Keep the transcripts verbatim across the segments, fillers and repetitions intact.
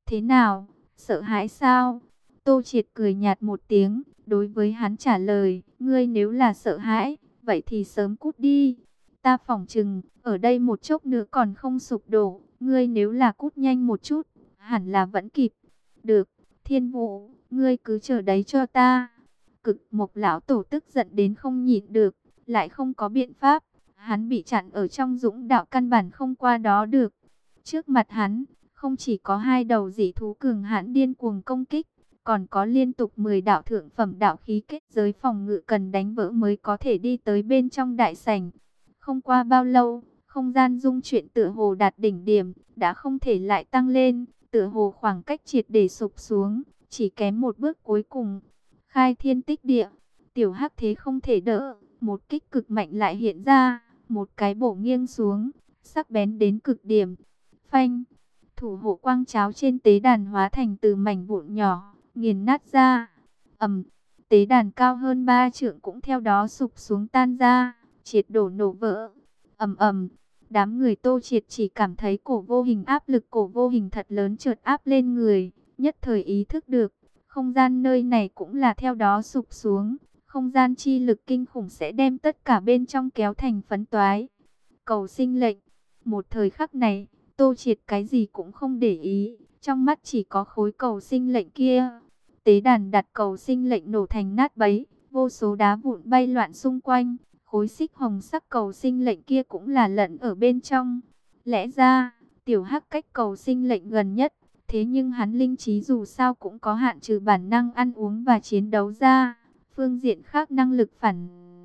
Thế nào, sợ hãi sao? Tô Triệt cười nhạt một tiếng, đối với hắn trả lời, ngươi nếu là sợ hãi, vậy thì sớm cút đi. Ta phỏng chừng, ở đây một chốc nữa còn không sụp đổ, ngươi nếu là cút nhanh một chút, hẳn là vẫn kịp. Được, Thiên Vũ, ngươi cứ chờ đấy cho ta. Cực Mộc lão tổ tức giận đến không nhịn được, lại không có biện pháp, hắn bị chặn ở trong dũng đạo căn bản không qua đó được. Trước mặt hắn, không chỉ có hai đầu dị thú cường hãn điên cuồng công kích, còn có liên tục mười đạo thượng phẩm đạo khí kết giới phòng ngự cần đánh vỡ mới có thể đi tới bên trong đại sảnh. Không qua bao lâu, không gian dung chuyển tựa hồ đạt đỉnh điểm, đã không thể lại tăng lên, tựa hồ khoảng cách triệt để sụp xuống, chỉ kém một bước cuối cùng. Khai thiên tích địa, tiểu hắc thế không thể đỡ, một kích cực mạnh lại hiện ra, một cái bổ nghiêng xuống, sắc bén đến cực điểm. Phanh, thủ hộ quang cháo trên tế đàn hóa thành từ mảnh vụn nhỏ, nghiền nát ra. Ầm, tế đàn cao hơn ba trượng cũng theo đó sụp xuống tan ra, triệt đổ nổ vỡ. Ầm ầm, đám người Tô Triệt chỉ cảm thấy cổ vô hình áp lực cổ vô hình thật lớn chợt áp lên người, nhất thời ý thức được, không gian nơi này cũng là theo đó sụp xuống, không gian chi lực kinh khủng sẽ đem tất cả bên trong kéo thành phấn toái. Cầu sinh lệnh, một thời khắc này, Tô Triệt cái gì cũng không để ý, trong mắt chỉ có khối cầu sinh lệnh kia. Tế đàn đặt cầu sinh lệnh nổ thành nát bấy, vô số đá vụn bay loạn xung quanh, khối xích hồng sắc cầu sinh lệnh kia cũng là lẫn ở bên trong. Lẽ ra, tiểu hắc cách cầu sinh lệnh gần nhất, thế nhưng hắn linh trí dù sao cũng có hạn trừ bản năng ăn uống và chiến đấu ra, phương diện khác năng lực phản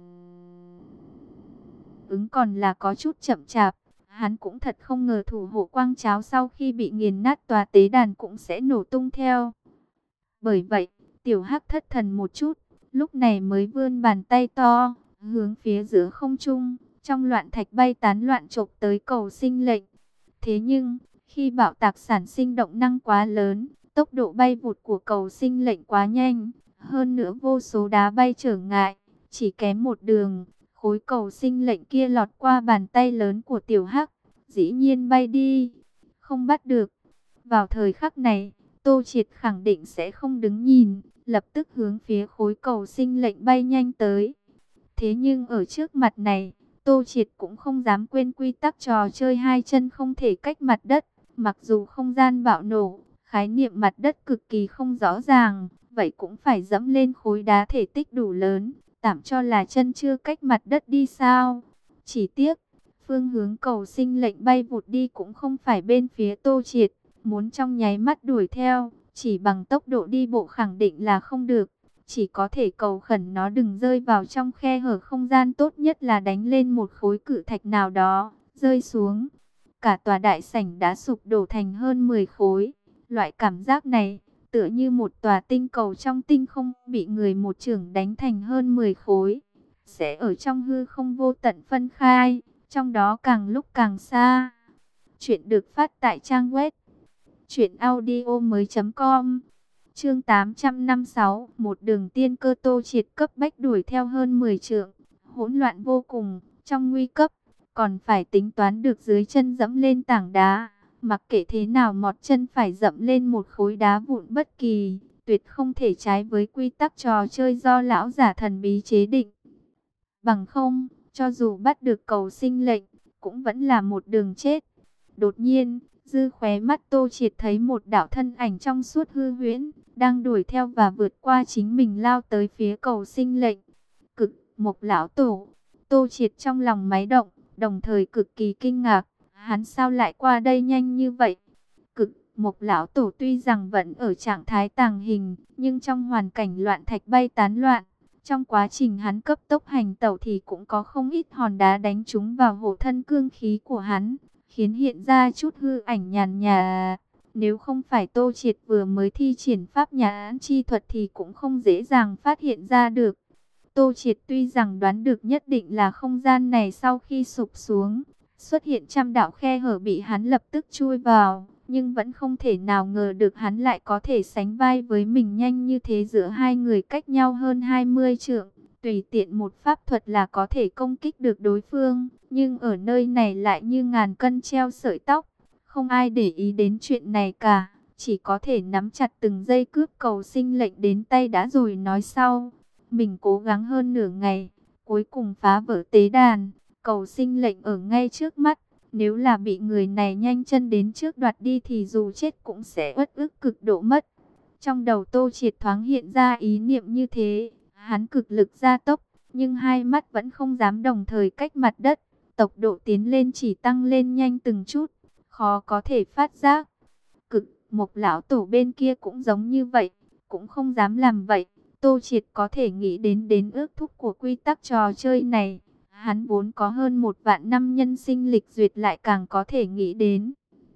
ứng còn là có chút chậm chạp. Hắn cũng thật không ngờ thủ hộ quang cháo sau khi bị nghiền nát tòa tế đàn cũng sẽ nổ tung theo. Bởi vậy, tiểu hắc thất thần một chút, lúc này mới vươn bàn tay to, hướng phía giữa không trung, trong loạn thạch bay tán loạn chộp tới cầu sinh lệnh. Thế nhưng, khi bạo tạc sản sinh động năng quá lớn, tốc độ bay vụt của cầu sinh lệnh quá nhanh, hơn nữa vô số đá bay trở ngại, chỉ kém một đường, khối cầu sinh lệnh kia lọt qua bàn tay lớn của tiểu hắc, dĩ nhiên bay đi, không bắt được. Vào thời khắc này, Tô Triệt khẳng định sẽ không đứng nhìn, lập tức hướng phía khối cầu sinh lệnh bay nhanh tới. Thế nhưng ở trước mặt này, Tô Triệt cũng không dám quên quy tắc trò chơi hai chân không thể cách mặt đất. Mặc dù không gian bạo nổ, khái niệm mặt đất cực kỳ không rõ ràng, vậy cũng phải dẫm lên khối đá thể tích đủ lớn, tạm cho là chân chưa cách mặt đất đi sao. Chỉ tiếc, phương hướng cầu sinh lệnh bay vụt đi cũng không phải bên phía Tô Triệt, muốn trong nháy mắt đuổi theo, chỉ bằng tốc độ đi bộ khẳng định là không được. Chỉ có thể cầu khẩn nó đừng rơi vào trong khe hở không gian, tốt nhất là đánh lên một khối cự thạch nào đó, rơi xuống. Cả tòa đại sảnh đã sụp đổ thành hơn mười khối. Loại cảm giác này, tựa như một tòa tinh cầu trong tinh không bị người một chưởng đánh thành hơn mười khối. Sẽ ở trong hư không vô tận phân khai, trong đó càng lúc càng xa. Chuyện được phát tại trang web truyện audio mới chấm com. Chương tám trăm năm mươi sáu, một đường tiên cơ. Tô Triệt cấp bách đuổi theo hơn mười trượng, hỗn loạn vô cùng, trong nguy cấp, còn phải tính toán được dưới chân dẫm lên tảng đá, mặc kệ thế nào mọt chân phải dẫm lên một khối đá vụn bất kỳ, tuyệt không thể trái với quy tắc trò chơi do lão giả thần bí chế định. Bằng không, cho dù bắt được cầu sinh lệnh, cũng vẫn là một đường chết. Đột nhiên, dư khóe mắt Tô Triệt thấy một đạo thân ảnh trong suốt hư huyễn, đang đuổi theo và vượt qua chính mình lao tới phía cầu sinh lệnh. Cực Mộc lão tổ. Tô Triệt trong lòng máy động, đồng thời cực kỳ kinh ngạc, hắn sao lại qua đây nhanh như vậy? Cực Mộc lão tổ tuy rằng vẫn ở trạng thái tàng hình, nhưng trong hoàn cảnh loạn thạch bay tán loạn, trong quá trình hắn cấp tốc hành tẩu thì cũng có không ít hòn đá đánh trúng vào hộ thân cương khí của hắn, khiến hiện ra chút hư ảnh nhàn nhà. Nếu không phải Tô Triệt vừa mới thi triển pháp nhãn chi thuật thì cũng không dễ dàng phát hiện ra được. Tô Triệt tuy rằng đoán được nhất định là không gian này sau khi sụp xuống, xuất hiện trăm đạo khe hở bị hắn lập tức chui vào, nhưng vẫn không thể nào ngờ được hắn lại có thể sánh vai với mình nhanh như thế. Giữa hai người cách nhau hơn hai mươi trượng, tùy tiện một pháp thuật là có thể công kích được đối phương, nhưng ở nơi này lại như ngàn cân treo sợi tóc, không ai để ý đến chuyện này cả, chỉ có thể nắm chặt từng giây cướp cầu sinh lệnh đến tay đã rồi nói sau. Mình cố gắng hơn nửa ngày, cuối cùng phá vỡ tế đàn, cầu sinh lệnh ở ngay trước mắt. Nếu là bị người này nhanh chân đến trước đoạt đi thì dù chết cũng sẽ uất ức cực độ mất. Trong đầu Tô Triệt thoáng hiện ra ý niệm như thế, hắn cực lực gia tốc, nhưng hai mắt vẫn không dám đồng thời cách mặt đất. Tốc độ tiến lên chỉ tăng lên nhanh từng chút, khó có thể phát giác. Cực Mộc lão tổ bên kia cũng giống như vậy, cũng không dám làm vậy. Tô Triệt có thể nghĩ đến đến ước thúc của quy tắc trò chơi này. Hắn vốn có hơn một vạn năm nhân sinh lịch duyệt lại càng có thể nghĩ đến.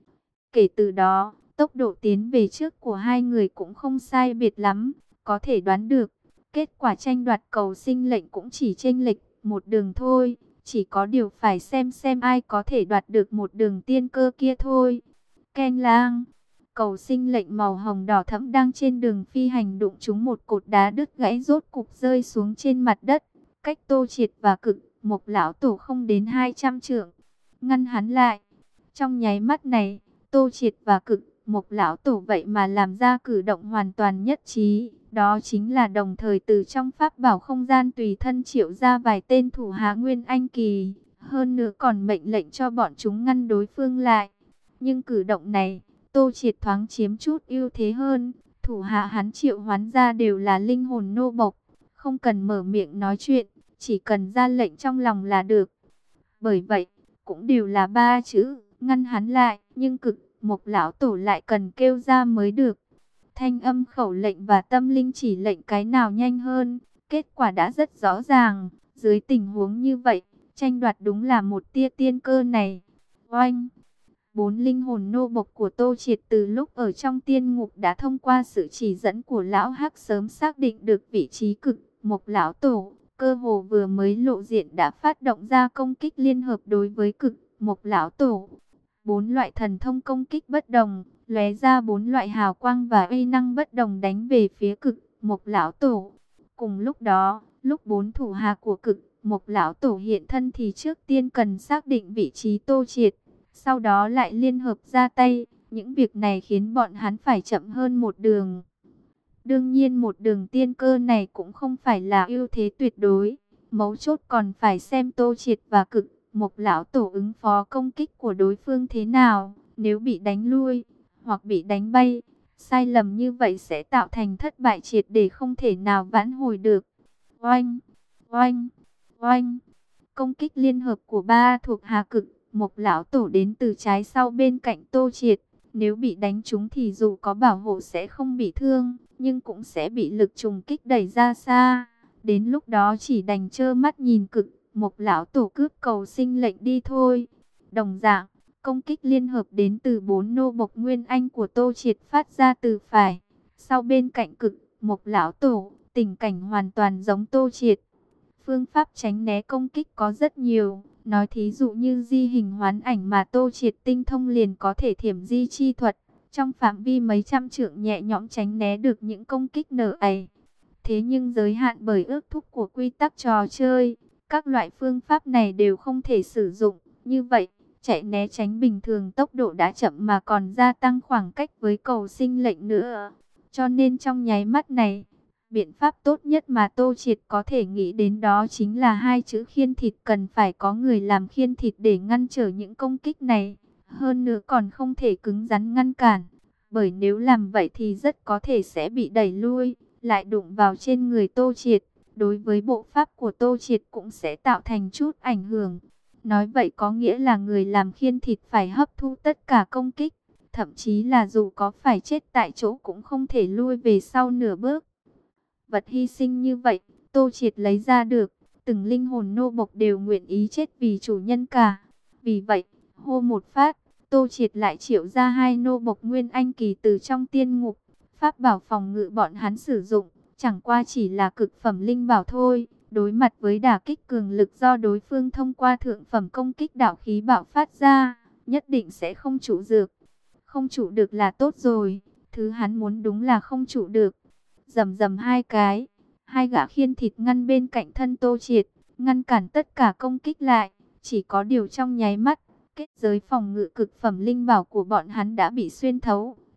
Kể từ đó, tốc độ tiến về trước của hai người cũng không sai biệt lắm, có thể đoán được. Kết quả tranh đoạt cầu sinh lệnh cũng chỉ chênh lệch một đường thôi, chỉ có điều phải xem xem ai có thể đoạt được một đường tiên cơ kia thôi. Keng lang, cầu sinh lệnh màu hồng đỏ thẫm đang trên đường phi hành đụng trúng một cột đá đứt gãy rốt cục rơi xuống trên mặt đất, cách Tô Triệt và Cực Mộc lão tổ không đến hai trăm trượng, ngăn hắn lại. Trong nháy mắt này, Tô Triệt và Cực Mộc lão tổ vậy mà làm ra cử động hoàn toàn nhất trí, đó chính là đồng thời từ trong pháp bảo không gian tùy thân triệu ra vài tên thủ hạ Nguyên Anh kỳ, hơn nữa còn mệnh lệnh cho bọn chúng ngăn đối phương lại. Nhưng cử động này, Tô Triệt thoáng chiếm chút ưu thế hơn, thủ hạ hắn triệu hoán ra đều là linh hồn nô bộc, không cần mở miệng nói chuyện, chỉ cần ra lệnh trong lòng là được. Bởi vậy, cũng đều là ba chữ, ngăn hắn lại, nhưng Cực Mộc lão tổ lại cần kêu ra mới được. Thanh âm khẩu lệnh và tâm linh chỉ lệnh cái nào nhanh hơn, kết quả đã rất rõ ràng. Dưới tình huống như vậy, tranh đoạt đúng là một tia tiên cơ này. Oanh! Bốn linh hồn nô bộc của Tô Triệt từ lúc ở trong tiên ngục đã thông qua sự chỉ dẫn của lão Hắc sớm xác định được vị trí Cực Mộc lão tổ. Cơ hồ vừa mới lộ diện đã phát động ra công kích liên hợp đối với Cực Mộc lão tổ. Bốn loại thần thông công kích bất đồng, lóe ra bốn loại hào quang và uy năng bất đồng đánh về phía Cực Mộc lão tổ. Cùng lúc đó, lúc bốn thủ hạ của Cực Mộc lão tổ hiện thân thì trước tiên cần xác định vị trí Tô Triệt, sau đó lại liên hợp ra tay. Những việc này khiến bọn hắn phải chậm hơn một đường. Đương nhiên một đường tiên cơ này cũng không phải là ưu thế tuyệt đối. Mấu chốt còn phải xem Tô Triệt và Cực Mộc lão tổ ứng phó công kích của đối phương thế nào. Nếu bị đánh lui hoặc bị đánh bay, sai lầm như vậy sẽ tạo thành thất bại triệt để không thể nào vãn hồi được. Oanh, oanh, oanh. Công kích liên hợp của ba thuộc hạ Cực Mộc lão tổ đến từ trái sau bên cạnh Tô Triệt. Nếu bị đánh trúng thì dù có bảo hộ sẽ không bị thương, nhưng cũng sẽ bị lực trùng kích đẩy ra xa. Đến lúc đó chỉ đành trơ mắt nhìn Cực Mộc lão tổ cướp cầu sinh lệnh đi thôi. Đồng dạng, công kích liên hợp đến từ bốn nô bộc Nguyên Anh của Tô Triệt phát ra từ phải. Sau bên cạnh Cực Mộc lão tổ, tình cảnh hoàn toàn giống Tô Triệt. Phương pháp tránh né công kích có rất nhiều. Nói thí dụ như di hình hoán ảnh mà Tô Triệt tinh thông liền có thể thiểm di chi thuật. Trong phạm vi mấy trăm trượng nhẹ nhõm tránh né được những công kích nở ấy. Thế nhưng giới hạn bởi ước thúc của quy tắc trò chơi, các loại phương pháp này đều không thể sử dụng. Như vậy, chạy né tránh bình thường tốc độ đã chậm mà còn gia tăng khoảng cách với cầu sinh lệnh nữa. Cho nên trong nháy mắt này, biện pháp tốt nhất mà Tô Triệt có thể nghĩ đến đó chính là hai chữ khiên thịt, cần phải có người làm khiên thịt để ngăn trở những công kích này. Hơn nữa còn không thể cứng rắn ngăn cản, bởi nếu làm vậy thì rất có thể sẽ bị đẩy lui, lại đụng vào trên người Tô Triệt. Đối với bộ pháp của Tô Triệt cũng sẽ tạo thành chút ảnh hưởng. Nói vậy có nghĩa là người làm khiên thịt phải hấp thu tất cả công kích, thậm chí là dù có phải chết tại chỗ cũng không thể lui về sau nửa bước. Vật hy sinh như vậy, Tô Triệt lấy ra được, từng linh hồn nô bộc đều nguyện ý chết vì chủ nhân cả. Vì vậy, hô một phát, Tô Triệt lại triệu ra hai nô bộc Nguyên Anh kỳ từ trong tiên ngục. Pháp bảo phòng ngự bọn hắn sử dụng, chẳng qua chỉ là cực phẩm linh bảo thôi. Đối mặt với đả kích cường lực do đối phương thông qua thượng phẩm công kích đạo khí bạo phát ra, nhất định sẽ không trụ được. Không trụ được là tốt rồi, thứ hắn muốn đúng là không trụ được. Rầm rầm hai cái, hai gã khiên thịt ngăn bên cạnh thân Tô Triệt, ngăn cản tất cả công kích lại. Chỉ có điều trong nháy mắt, kết giới phòng ngự cực phẩm linh bảo của bọn hắn đã bị xuyên thấu.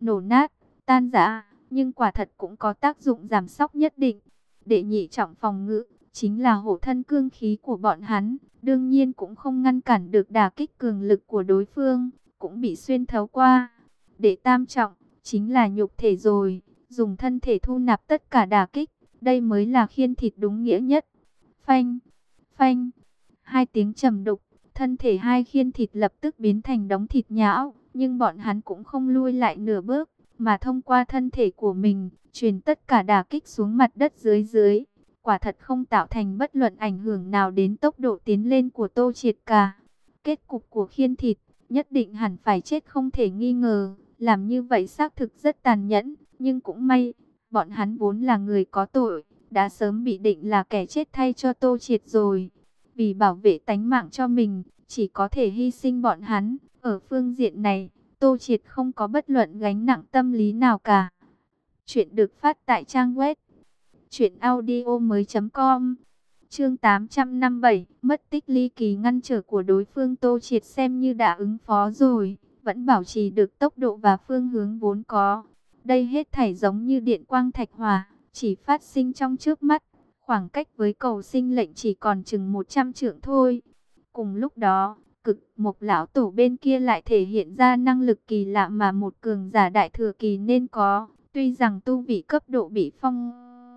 nổ nát, tan rã, nhưng quả thật cũng có tác dụng giảm sóc nhất định. Đệ nhị trọng phòng ngự, chính là hộ thân cương khí của bọn hắn, đương nhiên cũng không ngăn cản được đả kích cường lực của đối phương, cũng bị xuyên thấu qua. Đệ tam trọng, chính là nhục thể rồi, dùng thân thể thu nạp tất cả đả kích, đây mới là khiên thịt đúng nghĩa nhất. Phanh, phanh, hai tiếng trầm đục, thân thể hai khiên thịt lập tức biến thành đống thịt nhão, nhưng bọn hắn cũng không lui lại nửa bước, mà thông qua thân thể của mình, truyền tất cả đả kích xuống mặt đất dưới dưới. Quả thật không tạo thành bất luận ảnh hưởng nào đến tốc độ tiến lên của Tô Triệt cả. Kết cục của khiên thịt, nhất định hẳn phải chết không thể nghi ngờ. Làm như vậy xác thực rất tàn nhẫn, nhưng cũng may, bọn hắn vốn là người có tội, đã sớm bị định là kẻ chết thay cho Tô Triệt rồi. Vì bảo vệ tánh mạng cho mình, chỉ có thể hy sinh bọn hắn. Ở phương diện này, Tô Triệt không có bất luận gánh nặng tâm lý nào cả. Chuyện được phát tại trang web truyện audio mới chấm com. Chương tám trăm năm mươi bảy, mất tích ly kỳ ngăn trở của đối phương. Tô Triệt xem như đã ứng phó rồi, vẫn bảo trì được tốc độ và phương hướng vốn có. Đây hết thảy giống như điện quang thạch hỏa, chỉ phát sinh trong trước mắt. Khoảng cách với cầu sinh lệnh chỉ còn chừng một trăm trượng thôi. Cùng lúc đó, Cực Mộc lão tổ bên kia lại thể hiện ra năng lực kỳ lạ mà một cường giả đại thừa kỳ nên có. Tuy rằng tu vị cấp độ bị phong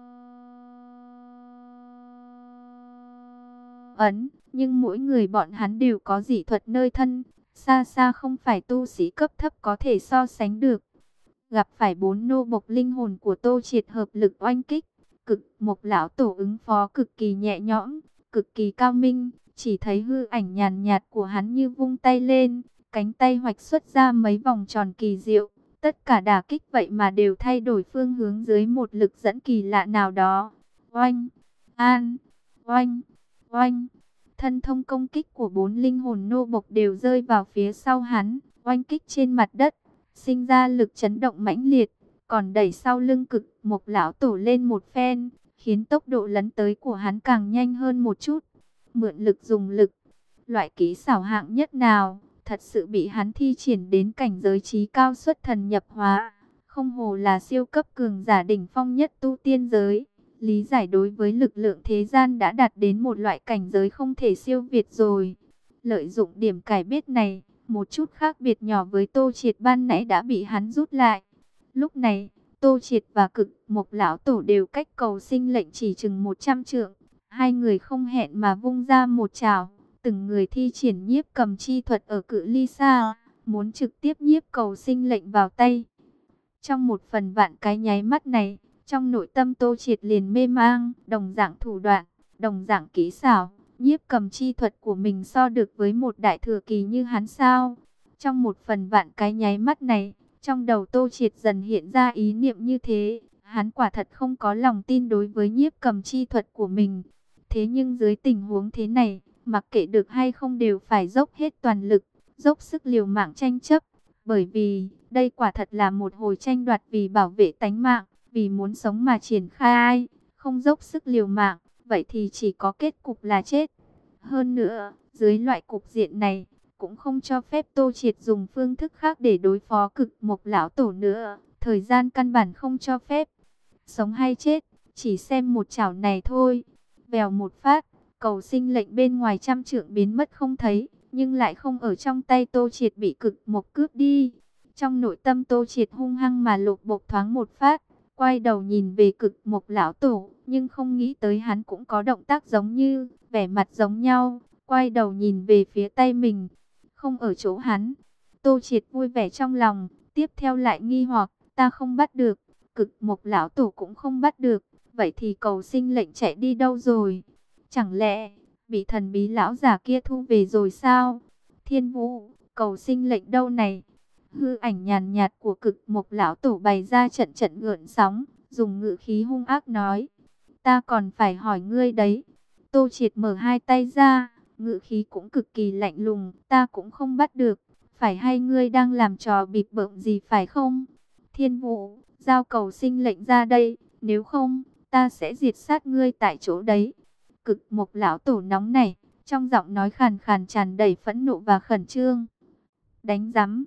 ấn, nhưng mỗi người bọn hắn đều có dị thuật nơi thân, xa xa không phải tu sĩ cấp thấp có thể so sánh được. Gặp phải bốn nô bộc linh hồn của Tô Triệt hợp lực oanh kích, Cực Mộc lão tổ ứng phó cực kỳ nhẹ nhõm, cực kỳ cao minh. Chỉ thấy hư ảnh nhàn nhạt của hắn như vung tay lên, cánh tay hoạch xuất ra mấy vòng tròn kỳ diệu. Tất cả đả kích vậy mà đều thay đổi phương hướng dưới một lực dẫn kỳ lạ nào đó. Oanh, an, oanh, oanh. Thân thông công kích của bốn linh hồn nô bộc đều rơi vào phía sau hắn, oanh kích trên mặt đất, sinh ra lực chấn động mãnh liệt, còn đẩy sau lưng Cực Mộc lão tổ lên một phen, khiến tốc độ lấn tới của hắn càng nhanh hơn một chút. Mượn lực dùng lực, loại kỹ xảo hạng nhất nào, thật sự bị hắn thi triển đến cảnh giới trí cao xuất thần nhập hóa, không hồ là siêu cấp cường giả đỉnh phong nhất tu tiên giới. Lý giải đối với lực lượng thế gian đã đạt đến một loại cảnh giới không thể siêu việt rồi. Lợi dụng điểm cải biết này, một chút khác biệt nhỏ với Tô Triệt ban nãy đã bị hắn rút lại. Lúc này, Tô Triệt và Cực Mộc lão tổ đều cách cầu sinh lệnh chỉ chừng một trăm trượng. Hai người không hẹn mà vung ra một chảo, từng người thi triển nhiếp cầm chi thuật ở cự ly xa, muốn trực tiếp nhiếp cầu sinh lệnh vào tay. Trong một phần vạn cái nháy mắt này, trong nội tâm Tô Triệt liền mê mang, đồng dạng thủ đoạn, đồng dạng kỹ xảo, nhiếp cầm chi thuật của mình so được với một đại thừa kỳ như hắn sao? Trong một phần vạn cái nháy mắt này, trong đầu Tô Triệt dần hiện ra ý niệm như thế, hắn quả thật không có lòng tin đối với nhiếp cầm chi thuật của mình. Thế nhưng dưới tình huống thế này, mặc kệ được hay không đều phải dốc hết toàn lực, dốc sức liều mạng tranh chấp. Bởi vì, đây quả thật là một hồi tranh đoạt vì bảo vệ tánh mạng, vì muốn sống mà triển khai, không dốc sức liều mạng, vậy thì chỉ có kết cục là chết. Hơn nữa, dưới loại cục diện này, cũng không cho phép Tô Triệt dùng phương thức khác để đối phó Cực Mộc lão tổ nữa, thời gian căn bản không cho phép. Sống hay chết, chỉ xem một chảo này thôi. Vèo một phát, cầu sinh lệnh bên ngoài trăm trượng biến mất không thấy, nhưng lại không ở trong tay Tô Triệt bị Cực Mộc cướp đi. Trong nội tâm Tô Triệt hung hăng mà lột bột thoáng một phát, quay đầu nhìn về Cực Mộc lão tổ, nhưng không nghĩ tới hắn cũng có động tác giống như, vẻ mặt giống nhau, quay đầu nhìn về phía tay mình, không ở chỗ hắn. Tô Triệt vui vẻ trong lòng, tiếp theo lại nghi hoặc, ta không bắt được, Cực Mộc lão tổ cũng không bắt được, vậy thì cầu sinh lệnh chạy đi đâu rồi? Chẳng lẽ bị thần bí lão giả kia thu về rồi sao? Thiên Vũ, cầu sinh lệnh đâu này? Hư ảnh nhàn nhạt của Cực Mộc lão tổ bày ra trận trận gợn sóng, dùng ngữ khí hung ác nói, ta còn phải hỏi ngươi đấy. Tô Triệt mở hai tay ra, ngữ khí cũng cực kỳ lạnh lùng, ta cũng không bắt được, phải hay ngươi đang làm trò bịp bợm gì phải không? Thiên Vũ, giao cầu sinh lệnh ra đây, nếu không, ta sẽ diệt sát ngươi tại chỗ đấy. Cực Mộc lão tổ nóng nảy, trong giọng nói khàn khàn tràn đầy phẫn nộ và khẩn trương. Đánh rắm,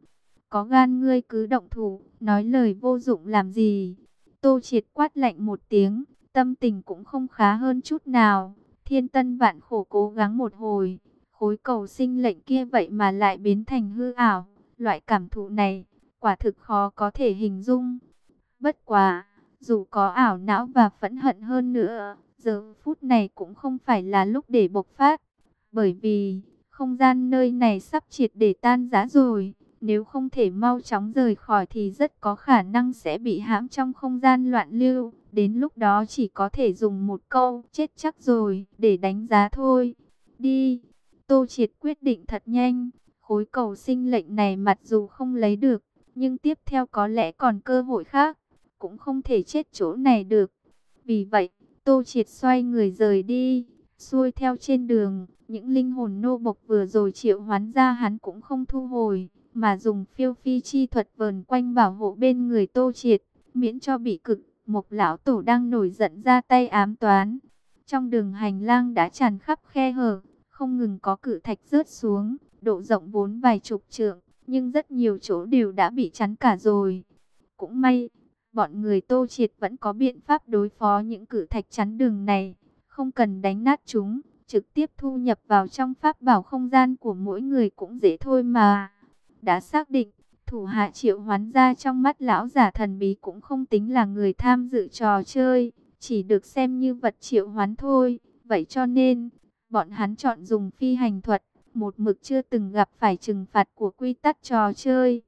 có gan ngươi cứ động thủ, nói lời vô dụng làm gì. Tô Triệt quát lạnh một tiếng, tâm tình cũng không khá hơn chút nào. Thiên tân vạn khổ cố gắng một hồi, khối cầu sinh lệnh kia vậy mà lại biến thành hư ảo. Loại cảm thụ này, quả thực khó có thể hình dung. Bất quá, dù có ảo não và phẫn hận hơn nữa, giờ phút này cũng không phải là lúc để bộc phát. Bởi vì, không gian nơi này sắp triệt để tan rã rồi. Nếu không thể mau chóng rời khỏi thì rất có khả năng sẽ bị hãm trong không gian loạn lưu. Đến lúc đó chỉ có thể dùng một câu chết chắc rồi để đánh giá thôi. Đi! Tô Triệt quyết định thật nhanh. Khối cầu sinh lệnh này mặc dù không lấy được, nhưng tiếp theo có lẽ còn cơ hội khác. Cũng không thể chết chỗ này được. Vì vậy, Tô Triệt xoay người rời đi. Xuôi theo trên đường, những linh hồn nô bộc vừa rồi triệu hoán ra hắn cũng không thu hồi, mà dùng phiêu phi chi thuật vờn quanh bảo hộ bên người Tô Triệt, miễn cho bị cực Mộc lão tổ đang nổi giận ra tay ám toán. Trong đường hành lang đã tràn khắp khe hở, không ngừng có cự thạch rớt xuống, độ rộng vốn vài chục trượng, nhưng rất nhiều chỗ đều đã bị chắn cả rồi. Cũng may, bọn người Tô Triệt vẫn có biện pháp đối phó những cự thạch chắn đường này, không cần đánh nát chúng, trực tiếp thu nhập vào trong pháp bảo không gian của mỗi người cũng dễ thôi mà. Đã xác định, thủ hạ triệu hoán ra trong mắt lão giả thần bí cũng không tính là người tham dự trò chơi, chỉ được xem như vật triệu hoán thôi. Vậy cho nên, bọn hắn chọn dùng phi hành thuật, một mực chưa từng gặp phải trừng phạt của quy tắc trò chơi.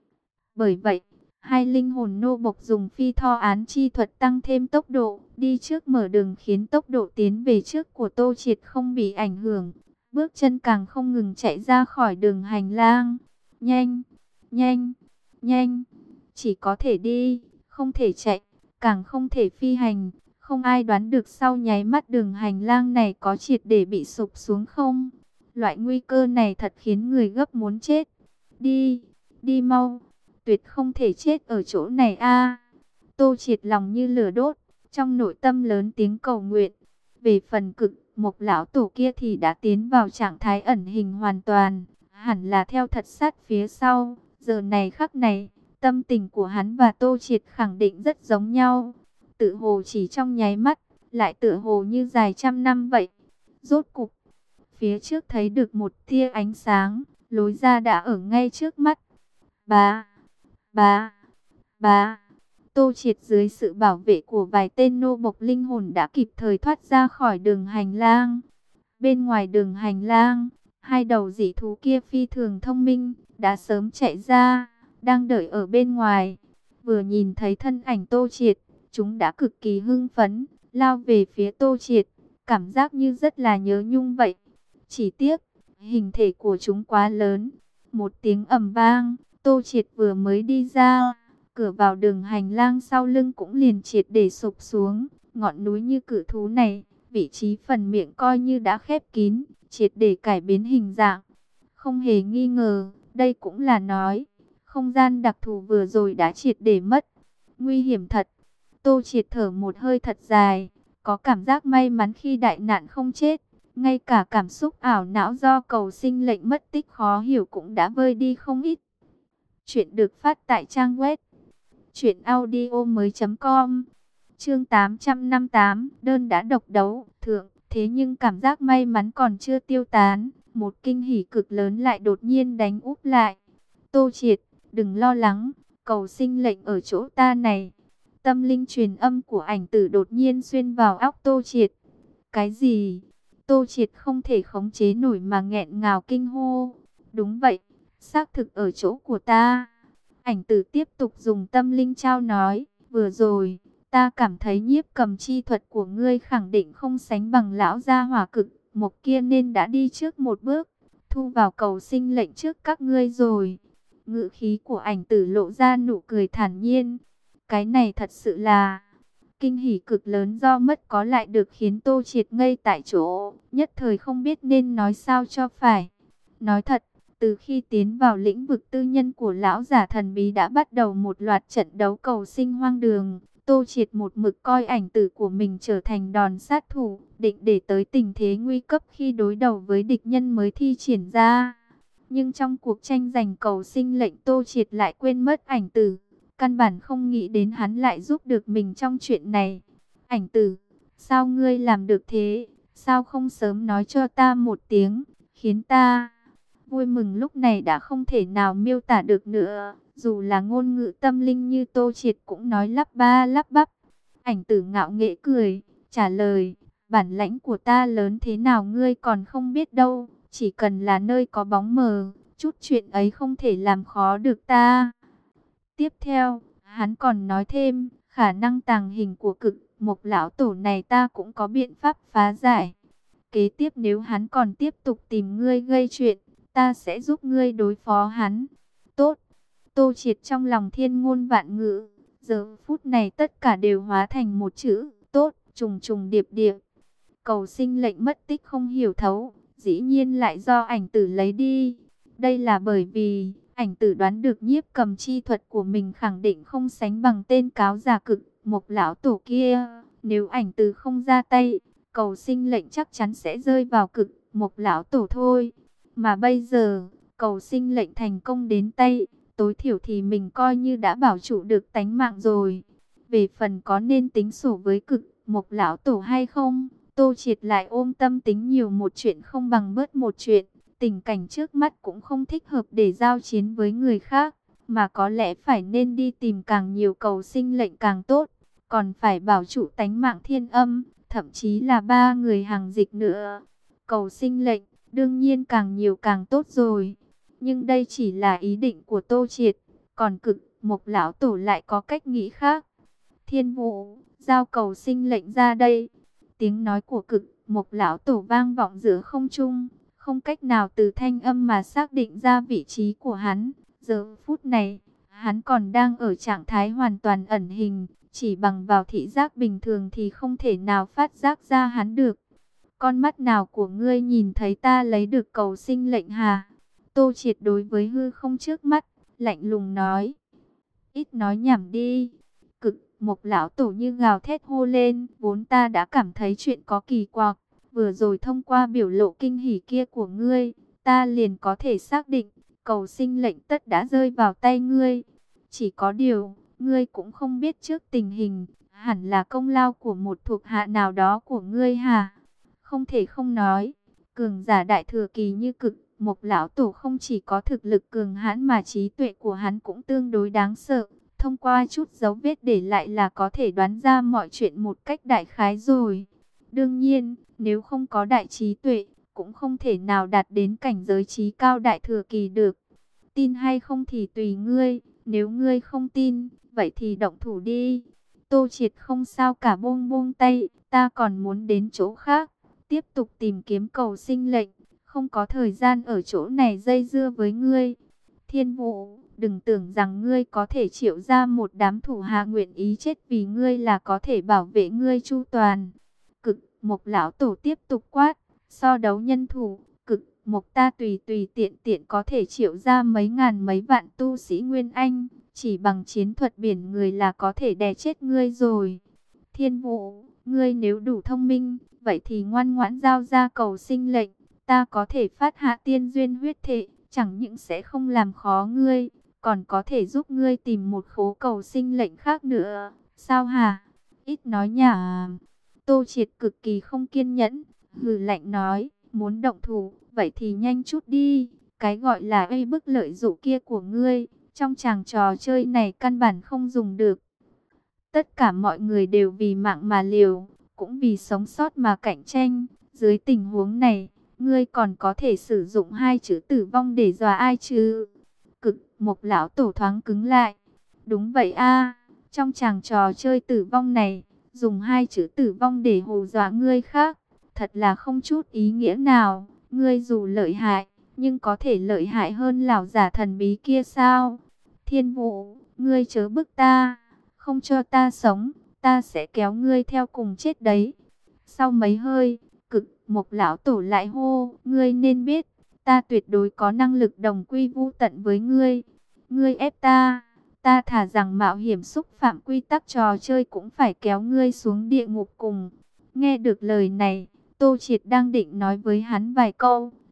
Bởi vậy, hai linh hồn nô bộc dùng phi tho án chi thuật tăng thêm tốc độ, đi trước mở đường khiến tốc độ tiến về trước của Tô Triệt không bị ảnh hưởng. Bước chân càng không ngừng chạy ra khỏi đường hành lang. Nhanh, nhanh, nhanh, chỉ có thể đi, không thể chạy, càng không thể phi hành. Không ai đoán được sau nháy mắt đường hành lang này có triệt để bị sụp xuống không. Loại nguy cơ này thật khiến người gấp muốn chết. Đi, đi mau, tuyệt không thể chết ở chỗ này a. Tô Triệt lòng như lửa đốt, trong nội tâm lớn tiếng cầu nguyện. Về phần cực Mộc lão tổ kia thì đã tiến vào trạng thái ẩn hình hoàn toàn, hẳn là theo thật sát phía sau. Giờ này khắc này, tâm tình của hắn và Tô Triệt khẳng định rất giống nhau. Tự hồ chỉ trong nháy mắt, lại tự hồ như dài trăm năm vậy. Rốt cục, phía trước thấy được một tia ánh sáng, lối ra đã ở ngay trước mắt. Bá, bá, bá. Tô Triệt dưới sự bảo vệ của vài tên nô bộc linh hồn đã kịp thời thoát ra khỏi đường hành lang. Bên ngoài đường hành lang, hai đầu dị thú kia phi thường thông minh, đã sớm chạy ra, đang đợi ở bên ngoài. Vừa nhìn thấy thân ảnh Tô Triệt, chúng đã cực kỳ hưng phấn, lao về phía Tô Triệt, cảm giác như rất là nhớ nhung vậy. Chỉ tiếc, hình thể của chúng quá lớn. Một tiếng ầm vang, Tô Triệt vừa mới đi ra, cửa vào đường hành lang sau lưng cũng liền triệt để sụp xuống. Ngọn núi như cự thú này, vị trí phần miệng coi như đã khép kín, triệt để cải biến hình dạng. Không hề nghi ngờ, đây cũng là nói, không gian đặc thù vừa rồi đã triệt để mất. Nguy hiểm thật. Tô Triệt thở một hơi thật dài, có cảm giác may mắn khi đại nạn không chết. Ngay cả cảm xúc ảo não do cầu sinh lệnh mất tích khó hiểu cũng đã vơi đi không ít. Chuyện được phát tại trang web truyện audio mới chấm com. Chương tám trăm năm mươi tám, đơn đã độc đấu, thượng, thế nhưng cảm giác may mắn còn chưa tiêu tán, một kinh hỉ cực lớn lại đột nhiên đánh úp lại. Tô Triệt, đừng lo lắng, cầu sinh lệnh ở chỗ ta này. Tâm linh truyền âm của ảnh tử đột nhiên xuyên vào óc Tô Triệt. Cái gì? Tô Triệt không thể khống chế nổi mà nghẹn ngào kinh hô. Đúng vậy, xác thực ở chỗ của ta. Ảnh tử tiếp tục dùng tâm linh trao nói, vừa rồi, ta cảm thấy nhiếp cầm chi thuật của ngươi khẳng định không sánh bằng lão gia hỏa cực Mộc kia nên đã đi trước một bước, thu vào cầu sinh lệnh trước các ngươi rồi. Ngữ khí của ảnh tử lộ ra nụ cười thản nhiên. Cái này thật sự là kinh hỉ cực lớn do mất có lại được khiến Tô Triệt ngây tại chỗ, nhất thời không biết nên nói sao cho phải. Nói thật, từ khi tiến vào lĩnh vực tư nhân của lão giả thần bí đã bắt đầu một loạt trận đấu cầu sinh hoang đường. Tô Triệt một mực coi ảnh tử của mình trở thành đòn sát thủ, định để tới tình thế nguy cấp khi đối đầu với địch nhân mới thi triển ra. Nhưng trong cuộc tranh giành cầu sinh lệnh, Tô Triệt lại quên mất Ảnh Tử. Căn bản không nghĩ đến hắn lại giúp được mình trong chuyện này. Ảnh Tử, sao ngươi làm được thế? Sao không sớm nói cho ta một tiếng, khiến ta vui mừng lúc này đã không thể nào miêu tả được nữa. Dù là ngôn ngữ tâm linh như Tô Triệt cũng nói lắp ba lắp bắp. Ảnh Tử ngạo nghễ cười, trả lời, bản lãnh của ta lớn thế nào ngươi còn không biết đâu. Chỉ cần là nơi có bóng mờ, chút chuyện ấy không thể làm khó được ta. Tiếp theo, hắn còn nói thêm, khả năng tàng hình của Cực Mộc lão tổ này ta cũng có biện pháp phá giải. Kế tiếp nếu hắn còn tiếp tục tìm ngươi gây chuyện, ta sẽ giúp ngươi đối phó hắn. Tốt. Tô Triệt trong lòng thiên ngôn vạn ngữ, giờ phút này tất cả đều hóa thành một chữ, tốt, trùng trùng điệp điệp. Cầu sinh lệnh mất tích không hiểu thấu, dĩ nhiên lại do Ảnh Tử lấy đi. Đây là bởi vì Ảnh Tử đoán được nhiếp cầm chi thuật của mình khẳng định không sánh bằng tên cáo già Cực Mộc lão tổ kia. Nếu Ảnh Tử không ra tay, cầu sinh lệnh chắc chắn sẽ rơi vào Cực Mộc lão tổ thôi. Mà bây giờ, cầu sinh lệnh thành công đến tay, tối thiểu thì mình coi như đã bảo trụ được tánh mạng rồi. Về phần có nên tính sổ với Cực Mộc lão tổ hay không, Tô Triệt lại ôm tâm tính nhiều một chuyện không bằng bớt một chuyện. Tình cảnh trước mắt cũng không thích hợp để giao chiến với người khác, mà có lẽ phải nên đi tìm càng nhiều cầu sinh lệnh càng tốt. Còn phải bảo trụ tánh mạng Thiên Âm, thậm chí là ba người hàng dịch nữa. Cầu sinh lệnh, đương nhiên càng nhiều càng tốt rồi. Nhưng đây chỉ là ý định của Tô Triệt, còn Cực Mộc lão tổ lại có cách nghĩ khác. Thiên Vũ, giao cầu sinh lệnh ra đây. Tiếng nói của Cực Mộc lão tổ vang vọng giữa không trung, không cách nào từ thanh âm mà xác định ra vị trí của hắn. Giờ phút này, hắn còn đang ở trạng thái hoàn toàn ẩn hình, chỉ bằng vào thị giác bình thường thì không thể nào phát giác ra hắn được. Con mắt nào của ngươi nhìn thấy ta lấy được cầu sinh lệnh hả? Tô Triệt đối với hư không trước mắt, lạnh lùng nói. Ít nói nhảm đi. Cực Mộc lão tổ như gào thét hô lên, vốn ta đã cảm thấy chuyện có kỳ quặc. Vừa rồi thông qua biểu lộ kinh hỉ kia của ngươi, ta liền có thể xác định, cầu sinh lệnh tất đã rơi vào tay ngươi. Chỉ có điều, ngươi cũng không biết trước tình hình, hẳn là công lao của một thuộc hạ nào đó của ngươi hả? Không thể không nói, cường giả đại thừa kỳ như Cực Mộc lão tổ không chỉ có thực lực cường hãn mà trí tuệ của hắn cũng tương đối đáng sợ. Thông qua chút dấu vết để lại là có thể đoán ra mọi chuyện một cách đại khái rồi. Đương nhiên, nếu không có đại trí tuệ, cũng không thể nào đạt đến cảnh giới trí cao đại thừa kỳ được. Tin hay không thì tùy ngươi, nếu ngươi không tin, vậy thì động thủ đi. Tô Triệt không sao cả, buông buông tay, ta còn muốn đến chỗ khác, tiếp tục tìm kiếm cầu sinh lệnh, không có thời gian ở chỗ này dây dưa với ngươi. Thiên Vũ, đừng tưởng rằng ngươi có thể triệu ra một đám thủ hạ nguyện ý chết vì ngươi là có thể bảo vệ ngươi chu toàn. Cực Mộc lão tổ tiếp tục quát, so đấu nhân thủ, Cực Mộc ta tùy tùy tiện tiện có thể triệu ra mấy ngàn mấy vạn tu sĩ Nguyên Anh, chỉ bằng chiến thuật biển người là có thể đè chết ngươi rồi. Thiên Vũ, ngươi nếu đủ thông minh, vậy thì ngoan ngoãn giao ra cầu sinh lệnh, ta có thể phát hạ tiên duyên huyết thể, chẳng những sẽ không làm khó ngươi, còn có thể giúp ngươi tìm một khố cầu sinh lệnh khác nữa. Sao hả? Ít nói nhảm. Tô Triệt cực kỳ không kiên nhẫn, hừ lạnh nói, muốn động thủ, vậy thì nhanh chút đi. Cái gọi là uy bức lợi dụ kia của ngươi, trong chàng trò chơi này căn bản không dùng được. Tất cả mọi người đều vì mạng mà liều, cũng vì sống sót mà cạnh tranh. Dưới tình huống này, ngươi còn có thể sử dụng hai chữ tử vong để dọa ai chứ? Cực Mộc lão tổ thoáng cứng lại. Đúng vậy a, trong chàng trò chơi tử vong này, dùng hai chữ tử vong để hù dọa ngươi khác, thật là không chút ý nghĩa nào. Ngươi dù lợi hại, nhưng có thể lợi hại hơn lão giả thần bí kia sao? Thiên Vũ, ngươi chớ bức ta, không cho ta sống, ta sẽ kéo ngươi theo cùng chết đấy. Sau mấy hơi, Cực Mộc lão tổ lại hô, ngươi nên biết, ta tuyệt đối có năng lực đồng quy vu tận với ngươi. Ngươi ép ta, ta thà rằng mạo hiểm xúc phạm quy tắc trò chơi cũng phải kéo ngươi xuống địa ngục cùng. Nghe được lời này, Tô Triệt đang định nói với hắn vài câu,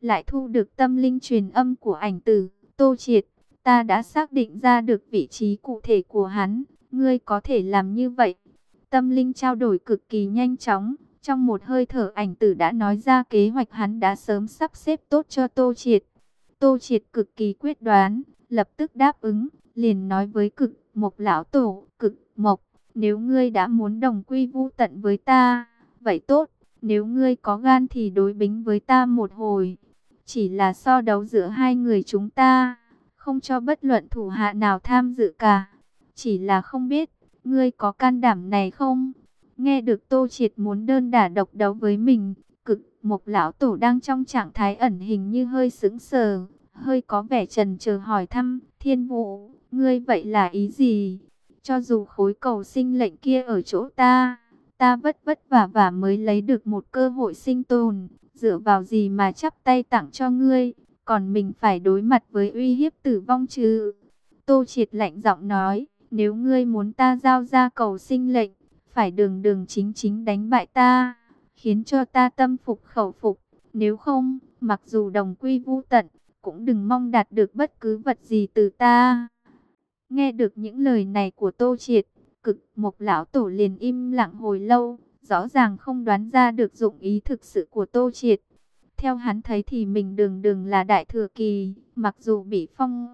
lại thu được tâm linh truyền âm của ảnh tử. Tô Triệt, ta đã xác định ra được vị trí cụ thể của hắn, ngươi có thể làm như vậy. Tâm linh trao đổi cực kỳ nhanh chóng, trong một hơi thở ảnh tử đã nói ra kế hoạch hắn đã sớm sắp xếp tốt cho Tô Triệt. Tô Triệt cực kỳ quyết đoán, lập tức đáp ứng, liền nói với Cực Mộc lão tổ, Cực Mộc, nếu ngươi đã muốn đồng quy vu tận với ta, vậy tốt, nếu ngươi có gan thì đối bính với ta một hồi. Chỉ là so đấu giữa hai người chúng ta, không cho bất luận thủ hạ nào tham dự cả. Chỉ là không biết, ngươi có can đảm này không? Nghe được Tô Triệt muốn đơn đả độc đấu với mình, Cực Mộc lão tổ đang trong trạng thái ẩn hình như hơi sững sờ, hơi có vẻ chần chờ hỏi thăm, Thiên Vũ, ngươi vậy là ý gì? Cho dù khối cầu sinh lệnh kia ở chỗ ta, ta vất vất vả vả mới lấy được một cơ hội sinh tồn, dựa vào gì mà chắp tay tặng cho ngươi, còn mình phải đối mặt với uy hiếp tử vong chứ? Tô Triệt lạnh giọng nói, nếu ngươi muốn ta giao ra cầu sinh lệnh, phải đường đường chính chính đánh bại ta, khiến cho ta tâm phục khẩu phục, nếu không, mặc dù đồng quy vu tận, cũng đừng mong đạt được bất cứ vật gì từ ta. Nghe được những lời này của Tô Triệt, Cực Mộc lão tổ liền im lặng hồi lâu, rõ ràng không đoán ra được dụng ý thực sự của Tô Triệt. Theo hắn thấy thì mình đường đường là đại thừa kỳ, mặc dù bị phong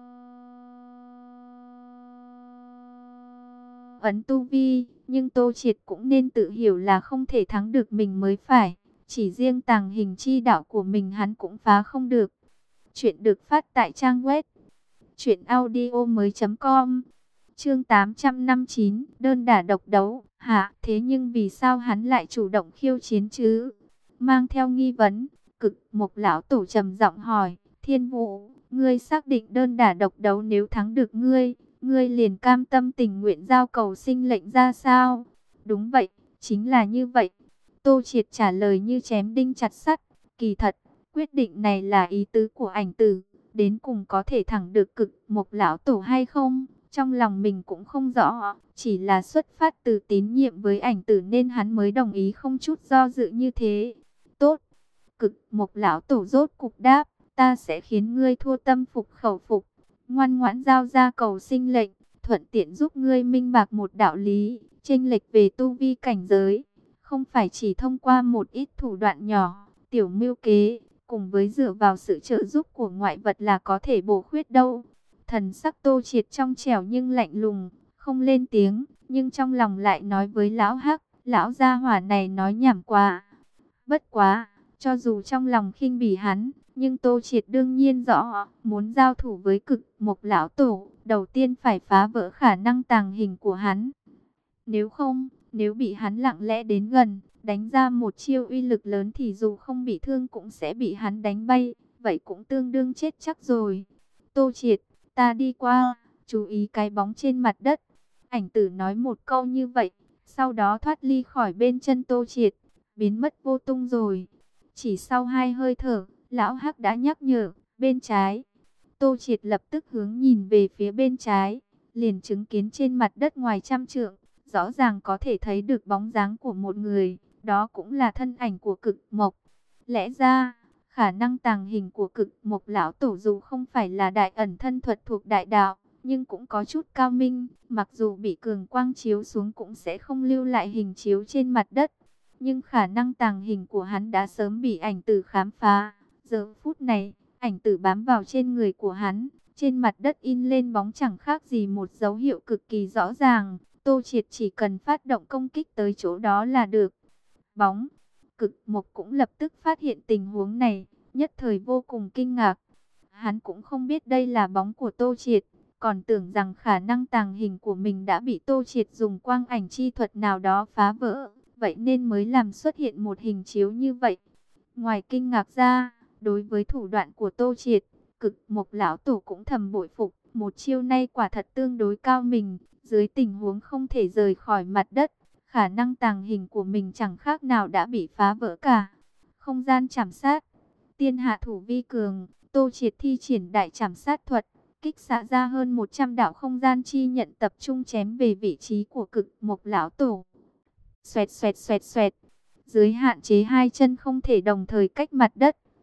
ấn tu vi, nhưng Tô Triệt cũng nên tự hiểu là không thể thắng được mình mới phải. Chỉ riêng tàng hình chi đạo của mình hắn cũng phá không được. Chuyện được phát tại trang web truyện audio mới chấm com. Chương tám trăm năm mươi chín, đơn đả độc đấu. Hả, thế nhưng vì sao hắn lại chủ động khiêu chiến chứ? Mang theo nghi vấn, Cực Mộc lão tổ trầm giọng hỏi, Thiên Vũ, ngươi xác định đơn đả độc đấu, nếu thắng được ngươi, ngươi liền cam tâm tình nguyện giao cầu sinh lệnh ra sao? Đúng vậy, chính là như vậy. Tô Triệt trả lời như chém đinh chặt sắt. Kỳ thật, quyết định này là ý tứ của ảnh tử, đến cùng có thể thẳng được Cực Mộc lão tổ hay không, trong lòng mình cũng không rõ, chỉ là xuất phát từ tín nhiệm với ảnh tử nên hắn mới đồng ý không chút do dự như thế. Tốt, Cực Mộc lão tổ rốt cục đáp, ta sẽ khiến ngươi thua tâm phục khẩu phục, ngoan ngoãn giao ra cầu sinh lệnh, thuận tiện giúp ngươi minh bạch một đạo lý, chênh lệch về tu vi cảnh giới, không phải chỉ thông qua một ít thủ đoạn nhỏ, tiểu mưu kế, cùng với dựa vào sự trợ giúp của ngoại vật là có thể bổ khuyết đâu. Thần sắc Tô Triệt trong trẻo nhưng lạnh lùng, không lên tiếng, nhưng trong lòng lại nói với lão Hắc, lão gia hỏa này nói nhảm quá. Bất quá, cho dù trong lòng khinh bỉ hắn, nhưng Tô Triệt đương nhiên rõ, muốn giao thủ với Cực Mộc lão tổ, đầu tiên phải phá vỡ khả năng tàng hình của hắn. Nếu không, nếu bị hắn lặng lẽ đến gần, đánh ra một chiêu uy lực lớn thì dù không bị thương cũng sẽ bị hắn đánh bay, vậy cũng tương đương chết chắc rồi. Tô Triệt, ta đi qua, chú ý cái bóng trên mặt đất. Ảnh tử nói một câu như vậy, sau đó thoát ly khỏi bên chân Tô Triệt, biến mất vô tung rồi. Chỉ sau hai hơi thở, lão Hắc đã nhắc nhở, bên trái. Tô Triệt lập tức hướng nhìn về phía bên trái, liền chứng kiến trên mặt đất ngoài trăm trượng, rõ ràng có thể thấy được bóng dáng của một người, đó cũng là thân ảnh của Cực Mộc. Lẽ ra, khả năng tàng hình của Cực Mộc lão tổ dù không phải là đại ẩn thân thuật thuộc đại đạo, nhưng cũng có chút cao minh, mặc dù bị cường quang chiếu xuống cũng sẽ không lưu lại hình chiếu trên mặt đất. Nhưng khả năng tàng hình của hắn đã sớm bị ảnh tử khám phá. Giờ phút này, ảnh tử bám vào trên người của hắn, trên mặt đất in lên bóng chẳng khác gì một dấu hiệu cực kỳ rõ ràng. Tô Triệt chỉ cần phát động công kích tới chỗ đó là được. Bóng. Cực Mộc cũng lập tức phát hiện tình huống này, nhất thời vô cùng kinh ngạc. Hắn cũng không biết đây là bóng của Tô Triệt, còn tưởng rằng khả năng tàng hình của mình đã bị Tô Triệt dùng quang ảnh chi thuật nào đó phá vỡ, vậy nên mới làm xuất hiện một hình chiếu như vậy. Ngoài kinh ngạc ra, đối với thủ đoạn của Tô Triệt, Cực Mộc lão tổ cũng thầm bội phục, một chiêu này quả thật tương đối cao minh, dưới tình huống không thể rời khỏi mặt đất, khả năng tàng hình của mình chẳng khác nào đã bị phá vỡ cả. Không gian trảm sát, tiên hạ thủ vi cường, Tô Triệt thi triển đại trảm sát thuật, kích xạ ra hơn một trăm đạo không gian chi nhận tập trung chém về vị trí của Cực Mộc lão tổ. Xoẹt xoẹt xoẹt xoẹt, dưới hạn chế hai chân không thể đồng thời cách mặt đất,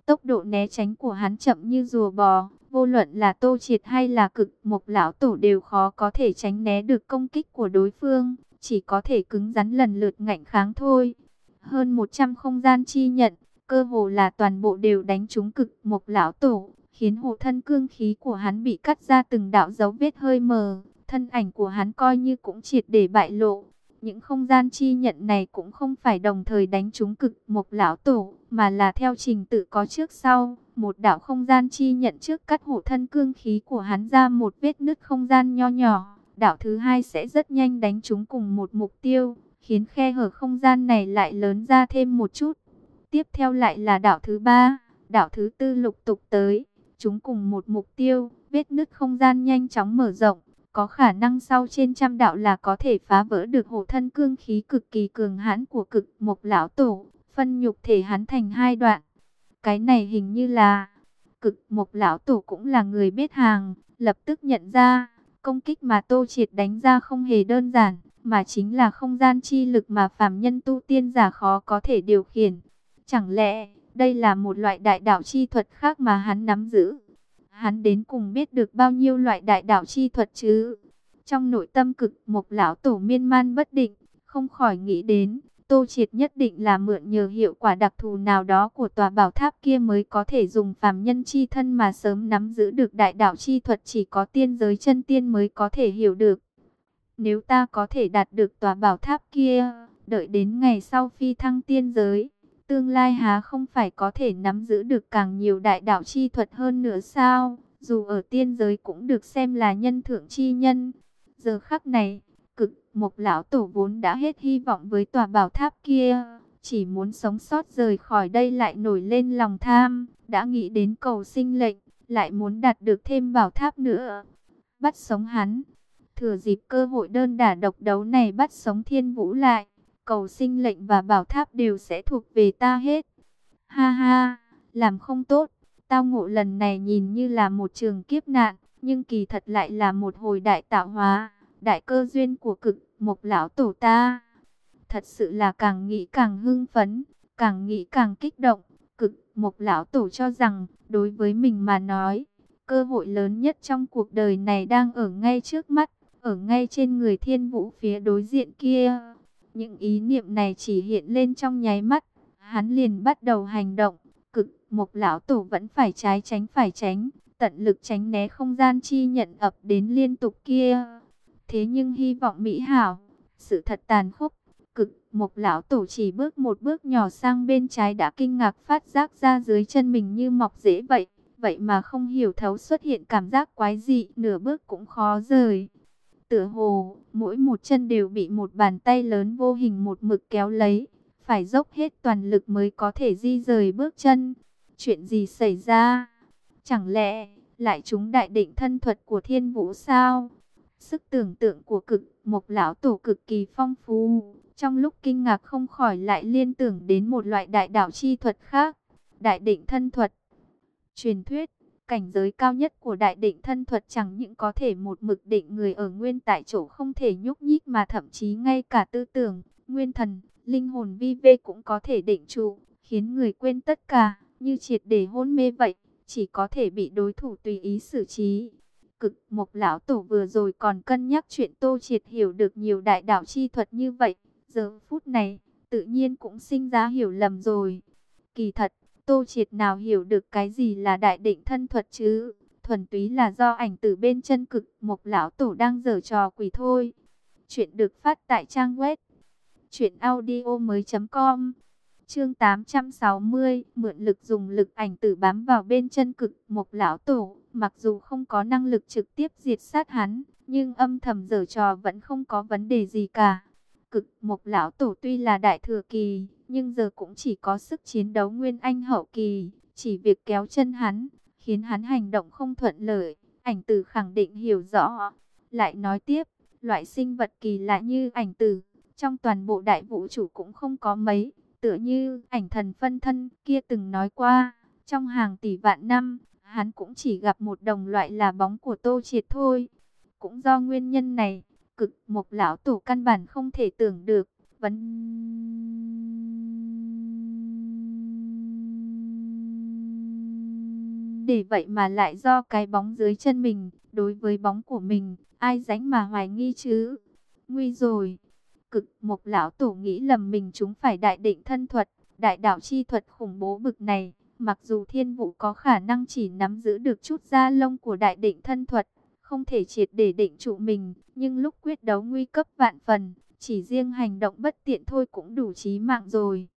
Tốc độ né tránh của hắn chậm như rùa bò, vô luận là Tô Triệt hay là Cực Mộc lão tổ đều khó có thể tránh né được công kích của đối phương, chỉ có thể cứng rắn lần lượt ngạnh kháng thôi. Hơn một trăm không gian chi nhận, cơ hồ là toàn bộ đều đánh trúng Cực Mộc lão tổ, khiến hộ thân cương khí của hắn bị cắt ra từng đạo dấu vết hơi mờ, thân ảnh của hắn coi như cũng triệt để bại lộ. Những không gian chi nhận này cũng không phải đồng thời đánh trúng Cực Mộc lão tổ, mà là theo trình tự có trước sau. Một đạo không gian chi nhận trước cắt hộ thân cương khí của hắn ra một vết nứt không gian nho nhỏ. Đạo thứ hai sẽ rất nhanh đánh trúng cùng một mục tiêu, khiến khe hở không gian này lại lớn ra thêm một chút. Tiếp theo lại là đạo thứ ba, đạo thứ tư lục tục tới, chúng cùng một mục tiêu, vết nứt không gian nhanh chóng mở rộng. Có khả năng sau trên trăm đạo là có thể phá vỡ được hộ thân cương khí cực kỳ cường hãn của Cực Mộc lão tổ, phân nhục thể hắn thành hai đoạn. Cái này hình như là Cực Mộc lão tổ cũng là người biết hàng, lập tức nhận ra công kích mà Tô Triệt đánh ra không hề đơn giản, mà chính là không gian chi lực mà phàm nhân tu tiên giả khó có thể điều khiển. Chẳng lẽ đây là một loại đại đạo chi thuật khác mà hắn nắm giữ? Hắn đến cùng biết được bao nhiêu loại đại đạo chi thuật chứ? Trong nội tâm Cực Mộc lão tổ miên man bất định, không khỏi nghĩ đến, Tô Triệt nhất định là mượn nhờ hiệu quả đặc thù nào đó của tòa bảo tháp kia mới có thể dùng phàm nhân chi thân mà sớm nắm giữ được đại đạo chi thuật, chỉ có tiên giới chân tiên mới có thể hiểu được. Nếu ta có thể đạt được tòa bảo tháp kia, đợi đến ngày sau phi thăng tiên giới, tương lai há không phải có thể nắm giữ được càng nhiều đại đạo chi thuật hơn nữa sao? Dù ở tiên giới cũng được xem là nhân thượng chi nhân. Giờ khắc này, Cực Mộc lão tổ vốn đã hết hy vọng với tòa bảo tháp kia, chỉ muốn sống sót rời khỏi đây lại nổi lên lòng tham, đã nghĩ đến cầu sinh lệnh, lại muốn đạt được thêm bảo tháp nữa. Bắt sống hắn, thừa dịp cơ hội đơn đả độc đấu này bắt sống Thiên Vũ lại, cầu sinh lệnh và bảo tháp đều sẽ thuộc về ta hết. Ha ha, làm không tốt, tao ngộ lần này nhìn như là một trường kiếp nạn, nhưng kỳ thật lại là một hồi đại tạo hóa, đại cơ duyên của Cực Mộc lão tổ ta. Thật sự là càng nghĩ càng hưng phấn, càng nghĩ càng kích động. Cực Mộc lão tổ cho rằng, đối với mình mà nói, cơ hội lớn nhất trong cuộc đời này đang ở ngay trước mắt, ở ngay trên người Thiên Vũ phía đối diện kia. Những ý niệm này chỉ hiện lên trong nháy mắt, hắn liền bắt đầu hành động. Cực Mộc lão tổ vẫn phải trái tránh phải tránh, tận lực tránh né không gian chi nhận ập đến liên tục kia. Thế nhưng hy vọng mỹ hảo, sự thật tàn khốc. Cực Mộc lão tổ chỉ bước một bước nhỏ sang bên trái đã kinh ngạc phát giác ra dưới chân mình như mọc rễ vậy. Vậy mà không hiểu thấu xuất hiện cảm giác quái dị, nửa bước cũng khó rời. Tựa hồ, mỗi một chân đều bị một bàn tay lớn vô hình một mực kéo lấy, phải dốc hết toàn lực mới có thể di rời bước chân. Chuyện gì xảy ra? Chẳng lẽ lại trúng đại định thân thuật của Thiên Vũ sao? Sức tưởng tượng của Cực Mộc lão tổ cực kỳ phong phú, trong lúc kinh ngạc không khỏi lại liên tưởng đến một loại đại đạo chi thuật khác, đại định thân thuật. Truyền thuyết, cảnh giới cao nhất của đại định thân thuật chẳng những có thể một mực định người ở nguyên tại chỗ không thể nhúc nhích, mà thậm chí ngay cả tư tưởng, nguyên thần, linh hồn vi vê cũng có thể định trụ, khiến người quên tất cả, như triệt để hôn mê vậy, chỉ có thể bị đối thủ tùy ý xử trí. Cực Mộc lão tổ vừa rồi còn cân nhắc chuyện Tô Triệt hiểu được nhiều đại đạo chi thuật như vậy, giờ phút này tự nhiên cũng sinh ra hiểu lầm rồi. Kỳ thật, Tô Triệt nào hiểu được cái gì là đại định thân thuật chứ, thuần túy là do ảnh tử bên chân Cực Mộc lão tổ đang giở trò quỷ thôi. Chuyện được phát tại trang web truyện audio mới chấm com. Chương tám trăm sáu mươi, mượn lực dùng lực ảnh tử bám vào bên chân Cực Mộc lão tổ, mặc dù không có năng lực trực tiếp diệt sát hắn, nhưng âm thầm giở trò vẫn không có vấn đề gì cả. Cực Mộc lão tổ tuy là đại thừa kỳ, nhưng giờ cũng chỉ có sức chiến đấu nguyên anh hậu kỳ, chỉ việc kéo chân hắn, khiến hắn hành động không thuận lợi, ảnh tử khẳng định hiểu rõ. Lại nói tiếp, loại sinh vật kỳ lạ như ảnh tử, trong toàn bộ đại vũ trụ cũng không có mấy. Tựa như ảnh thần phân thân kia từng nói qua, trong hàng tỷ vạn năm, hắn cũng chỉ gặp một đồng loại là bóng của Tô Triệt thôi. Cũng do nguyên nhân này, Cực Mộc lão tổ căn bản không thể tưởng được vấn đề. đề vậy mà lại do cái bóng dưới chân mình. Đối với bóng của mình, ai dãnh mà hoài nghi chứ? Nguy rồi! Cực Mộc lão tổ nghĩ lầm mình chúng phải đại định thân thuật, đại đạo chi thuật khủng bố bực này. Mặc dù Thiên Vũ có khả năng chỉ nắm giữ được chút da lông của đại định thân thuật, không thể triệt để định trụ mình, nhưng lúc quyết đấu nguy cấp vạn phần, chỉ riêng hành động bất tiện thôi cũng đủ chí mạng rồi.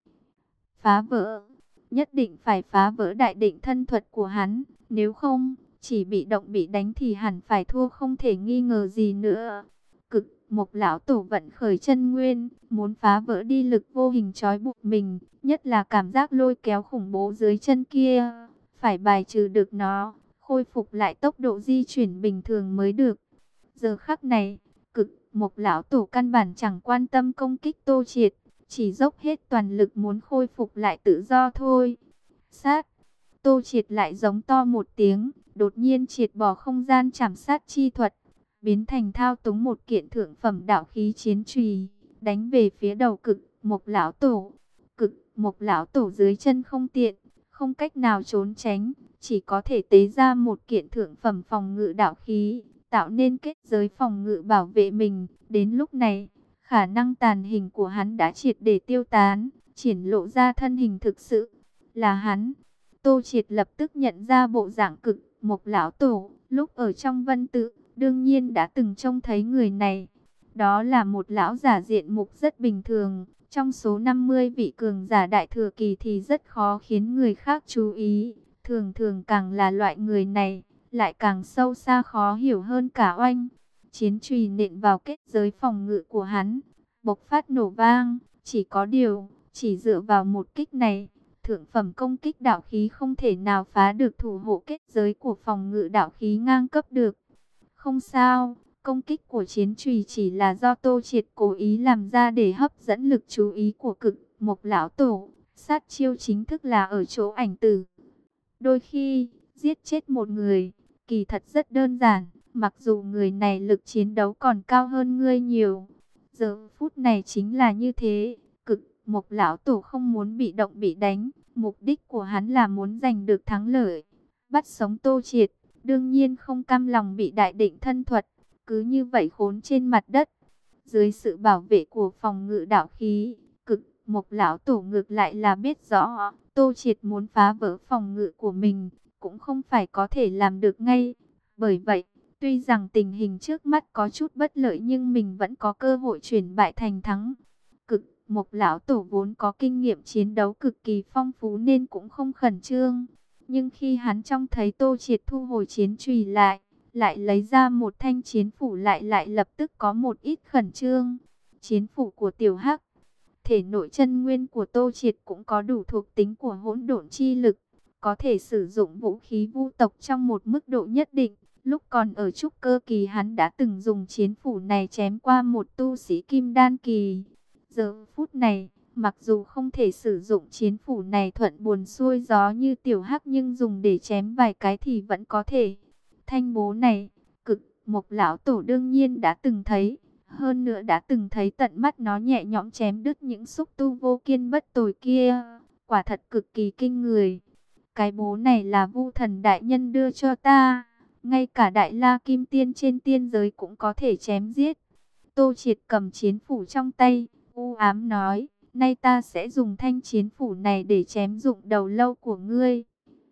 Phá vỡ, nhất định phải phá vỡ đại định thân thuật của hắn, nếu không, chỉ bị động bị đánh thì hẳn phải thua không thể nghi ngờ gì nữa. Cực Mộc lão tổ vận khởi chân nguyên, muốn phá vỡ đi lực vô hình trói buộc mình, nhất là cảm giác lôi kéo khủng bố dưới chân kia, phải bài trừ được nó, khôi phục lại tốc độ di chuyển bình thường mới được. Giờ khắc này, Cực Mộc lão tổ căn bản chẳng quan tâm công kích Tô Triệt, chỉ dốc hết toàn lực muốn khôi phục lại tự do thôi. Sát, Tô Triệt lại giống to một tiếng, đột nhiên triệt bỏ không gian trảm sát chi thuật, biến thành thao túng một kiện thượng phẩm đạo khí chiến chùy, đánh về phía đầu Cực Mộc lão tổ. Cực Mộc lão tổ dưới chân không tiện, không cách nào trốn tránh, chỉ có thể tế ra một kiện thượng phẩm phòng ngự đạo khí, tạo nên kết giới phòng ngự bảo vệ mình. Đến lúc này, khả năng tàn hình của hắn đã triệt để tiêu tán, triển lộ ra thân hình thực sự là hắn. Tô Triệt lập tức nhận ra bộ dạng Cực Mộc lão tổ, lúc ở trong Vân Tự, đương nhiên đã từng trông thấy người này. Đó là một lão giả diện mục rất bình thường, trong số năm mươi vị cường giả đại thừa kỳ thì rất khó khiến người khác chú ý. Thường thường càng là loại người này, lại càng sâu xa khó hiểu hơn cả oanh. Chiến chùy nện vào kết giới phòng ngự của hắn, bộc phát nổ vang. Chỉ có điều, chỉ dựa vào một kích này, thượng phẩm công kích đạo khí không thể nào phá được thủ hộ kết giới của phòng ngự đạo khí ngang cấp được. Không sao, công kích của chiến chùy chỉ là do Tô Triệt cố ý làm ra để hấp dẫn lực chú ý của Cực Mộc lão tổ. Sát chiêu chính thức là ở chỗ ảnh tử. Đôi khi, giết chết một người, kỳ thật rất đơn giản, mặc dù người này lực chiến đấu còn cao hơn ngươi nhiều. Giờ phút này chính là như thế, Cực Mộc lão tổ không muốn bị động bị đánh, mục đích của hắn là muốn giành được thắng lợi, bắt sống Tô Triệt, đương nhiên không cam lòng bị đại định thân thuật, cứ như vậy khốn trên mặt đất. Dưới sự bảo vệ của phòng ngự đạo khí, Cực Mộc lão tổ ngược lại là biết rõ, Tô Triệt muốn phá vỡ phòng ngự của mình, cũng không phải có thể làm được ngay. Bởi vậy, tuy rằng tình hình trước mắt có chút bất lợi nhưng mình vẫn có cơ hội chuyển bại thành thắng. Cực Mộc lão tổ vốn có kinh nghiệm chiến đấu cực kỳ phong phú nên cũng không khẩn trương. Nhưng khi hắn trông thấy Tô Triệt thu hồi chiến chùy lại, lại lấy ra một thanh chiến phủ lại lại lập tức có một ít khẩn trương. Chiến phủ của Tiểu Hắc, thể nội chân nguyên của Tô Triệt cũng có đủ thuộc tính của hỗn độn chi lực, có thể sử dụng vũ khí vu tộc trong một mức độ nhất định. Lúc còn ở trúc cơ kỳ hắn đã từng dùng chiến phủ này chém qua một tu sĩ kim đan kỳ. Giờ phút này, mặc dù không thể sử dụng chiến phủ này thuận buồm xuôi gió như Tiểu Hắc nhưng dùng để chém vài cái thì vẫn có thể. Thanh bố này, Cực Mộc lão tổ đương nhiên đã từng thấy. Hơn nữa đã từng thấy tận mắt nó nhẹ nhõm chém đứt những xúc tu vô kiên bất tồi kia. Quả thật cực kỳ kinh người. Cái bố này là Vu Thần đại nhân đưa cho ta. Ngay cả Đại La Kim Tiên trên tiên giới cũng có thể chém giết. Tô Triệt cầm chiến phủ trong tay, u ám nói, nay ta sẽ dùng thanh chiến phủ này để chém dụng đầu lâu của ngươi.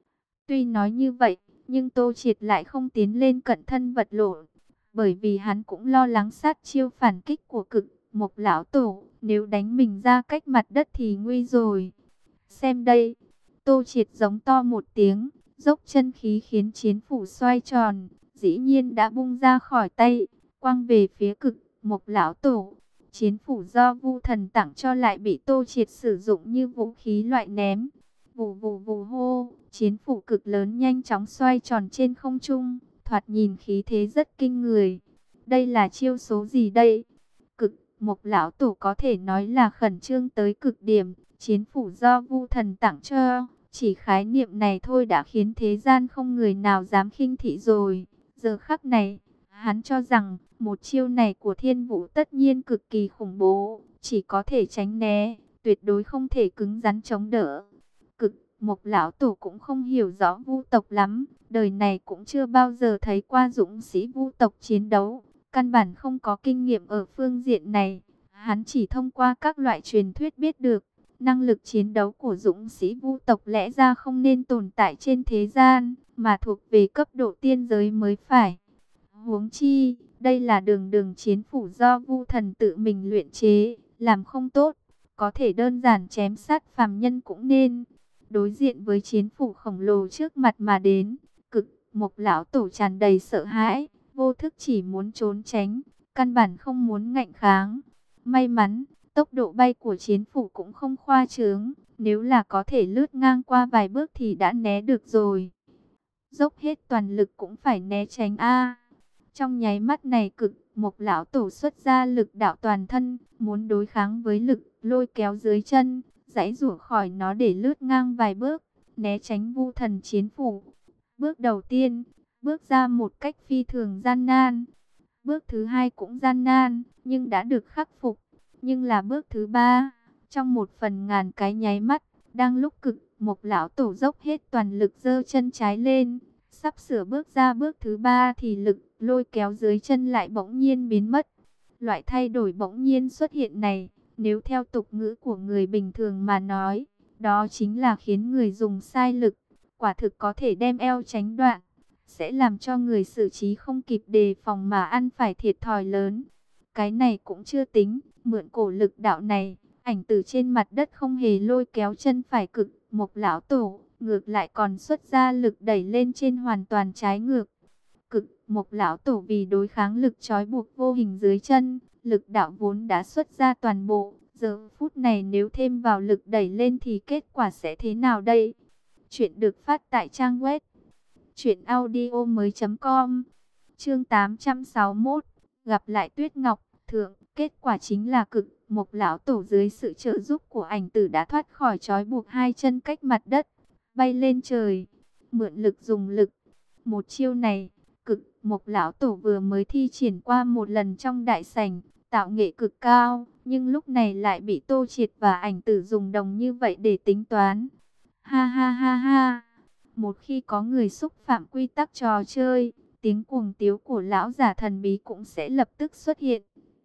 Tuy nói như vậy, nhưng Tô Triệt lại không tiến lên cận thân vật lộn, bởi vì hắn cũng lo lắng sát chiêu phản kích của Cực Mộc lão tổ, nếu đánh mình ra cách mặt đất thì nguy rồi. Xem đây, Tô Triệt giống to một tiếng, dốc chân khí khiến chiến phủ xoay tròn, dĩ nhiên đã bung ra khỏi tay, quăng về phía Cực Mộc lão tổ. Chiến phủ do Vu Thần tặng cho lại bị Tô Triệt sử dụng như vũ khí loại ném. Vù vù vù hô, chiến phủ cực lớn nhanh chóng xoay tròn trên không trung, thoạt nhìn khí thế rất kinh người. Đây là chiêu số gì đây? Cực Mộc lão tổ có thể nói là khẩn trương tới cực điểm. Chiến phủ do Vu Thần tặng cho, chỉ khái niệm này thôi đã khiến thế gian không người nào dám khinh thị rồi. Giờ khắc này, hắn cho rằng một chiêu này của Thiên Vũ tất nhiên cực kỳ khủng bố, chỉ có thể tránh né, tuyệt đối không thể cứng rắn chống đỡ. Cực Mộc lão tổ cũng không hiểu rõ Vu tộc lắm, đời này cũng chưa bao giờ thấy qua dũng sĩ Vu tộc chiến đấu, căn bản không có kinh nghiệm ở phương diện này. Hắn chỉ thông qua các loại truyền thuyết biết được, năng lực chiến đấu của dũng sĩ Vu tộc lẽ ra không nên tồn tại trên thế gian, mà thuộc về cấp độ tiên giới mới phải. Huống chi, đây là đường đường chiến phủ do Vu thần tự mình luyện chế, làm không tốt, có thể đơn giản chém sát phàm nhân cũng nên. Đối diện với chiến phủ khổng lồ trước mặt mà đến, Cực Mộc lão tổ tràn đầy sợ hãi, vô thức chỉ muốn trốn tránh, căn bản không muốn ngạnh kháng. May mắn, tốc độ bay của chiến phủ cũng không khoa trương, nếu là có thể lướt ngang qua vài bước thì đã né được rồi. Dốc hết toàn lực cũng phải né tránh a. Trong nháy mắt này Cực Mộc lão tổ xuất ra lực đạo toàn thân, muốn đối kháng với lực lôi kéo dưới chân, giãy giụa khỏi nó để lướt ngang vài bước, né tránh Vu thần chiến phủ. Bước đầu tiên, bước ra một cách phi thường gian nan. Bước thứ hai cũng gian nan, nhưng đã được khắc phục. Nhưng là bước thứ ba, trong một phần ngàn cái nháy mắt, đang lúc Cực Mộc lão tổ dốc hết toàn lực giơ chân trái lên, sắp sửa bước ra bước thứ ba thì lực lôi kéo dưới chân lại bỗng nhiên biến mất. Loại thay đổi bỗng nhiên xuất hiện này, nếu theo tục ngữ của người bình thường mà nói, đó chính là khiến người dùng sai lực, quả thực có thể đem eo tránh đoạn, sẽ làm cho người xử trí không kịp đề phòng mà ăn phải thiệt thòi lớn. Cái này cũng chưa tính, mượn cổ lực đạo này, ảnh tử trên mặt đất không hề lôi kéo chân phải Cực Mộc lão tổ, ngược lại còn xuất ra lực đẩy lên trên hoàn toàn trái ngược. Cực Mộc lão tổ vì đối kháng lực trói buộc vô hình dưới chân, lực đạo vốn đã xuất ra toàn bộ, giờ phút này nếu thêm vào lực đẩy lên thì kết quả sẽ thế nào đây? Chuyện được phát tại trang web truyện audio mới chấm com. Chương tám trăm sáu mươi mốt, gặp lại Tuyết Ngọc Thượng. Kết quả chính là Cực Mộc lão tổ dưới sự trợ giúp của ảnh tử đã thoát khỏi trói buộc, hai chân cách mặt đất, bay lên trời, mượn lực dùng lực. Một chiêu này, Cực Mộc lão tổ vừa mới thi triển qua một lần trong đại sảnh, tạo nghệ cực cao, nhưng lúc này lại bị Tô Triệt và ảnh tử dùng đồng như vậy để tính toán. Ha ha ha ha, một khi có người xúc phạm quy tắc trò chơi, tiếng cuồng tiếu của lão giả thần bí cũng sẽ lập tức xuất hiện.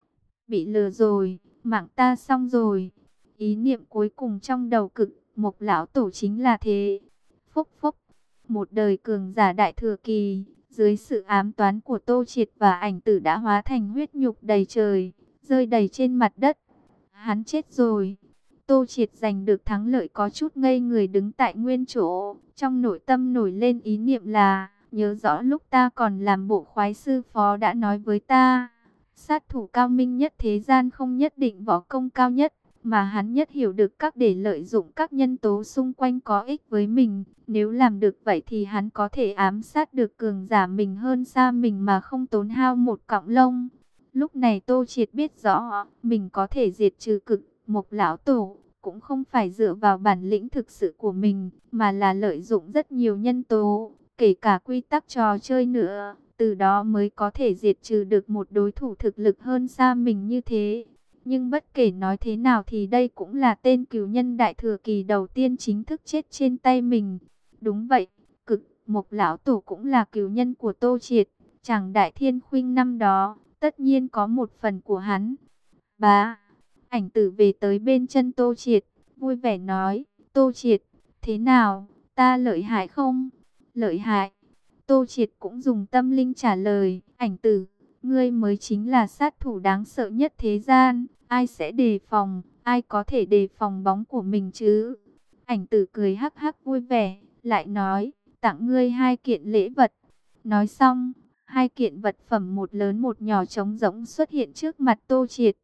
Bị lừa rồi, mạng ta xong rồi. Ý niệm cuối cùng trong đầu Cực Mộc lão tổ chính là thế. Phúc phúc, một đời cường giả đại thừa kỳ, dưới sự ám toán của Tô Triệt và ảnh tử đã hóa thành huyết nhục đầy trời, rơi đầy trên mặt đất. Hắn chết rồi. Tô Triệt giành được thắng lợi có chút ngây người đứng tại nguyên chỗ, trong nội tâm nổi lên ý niệm là, nhớ rõ lúc ta còn làm bộ khoái sư phó đã nói với ta, sát thủ cao minh nhất thế gian không nhất định võ công cao nhất, mà hắn nhất hiểu được các để lợi dụng các nhân tố xung quanh có ích với mình. Nếu làm được vậy thì hắn có thể ám sát được cường giả mình hơn xa mình mà không tốn hao một cọng lông. Lúc này Tô Triệt biết rõ, mình có thể diệt trừ Cực Mộc lão tổ, cũng không phải dựa vào bản lĩnh thực sự của mình, mà là lợi dụng rất nhiều nhân tố, kể cả quy tắc trò chơi nữa. Từ đó mới có thể diệt trừ được một đối thủ thực lực hơn xa mình như thế. Nhưng bất kể nói thế nào thì đây cũng là tên cửu nhân đại thừa kỳ đầu tiên chính thức chết trên tay mình. Đúng vậy, Cực Mộc lão tổ cũng là cửu nhân của Tô Triệt. Chàng Đại Thiên Khuynh năm đó, tất nhiên có một phần của hắn. Bá, ảnh tử về tới bên chân Tô Triệt, vui vẻ nói, Tô Triệt, thế nào, ta lợi hại không? Lợi hại. Tô Triệt cũng dùng tâm linh trả lời, ảnh tử, ngươi mới chính là sát thủ đáng sợ nhất thế gian, ai sẽ đề phòng, ai có thể đề phòng bóng của mình chứ? Ảnh tử cười hắc hắc vui vẻ, lại nói, tặng ngươi hai kiện lễ vật. Nói xong, hai kiện vật phẩm một lớn một nhỏ trống rỗng xuất hiện trước mặt Tô Triệt.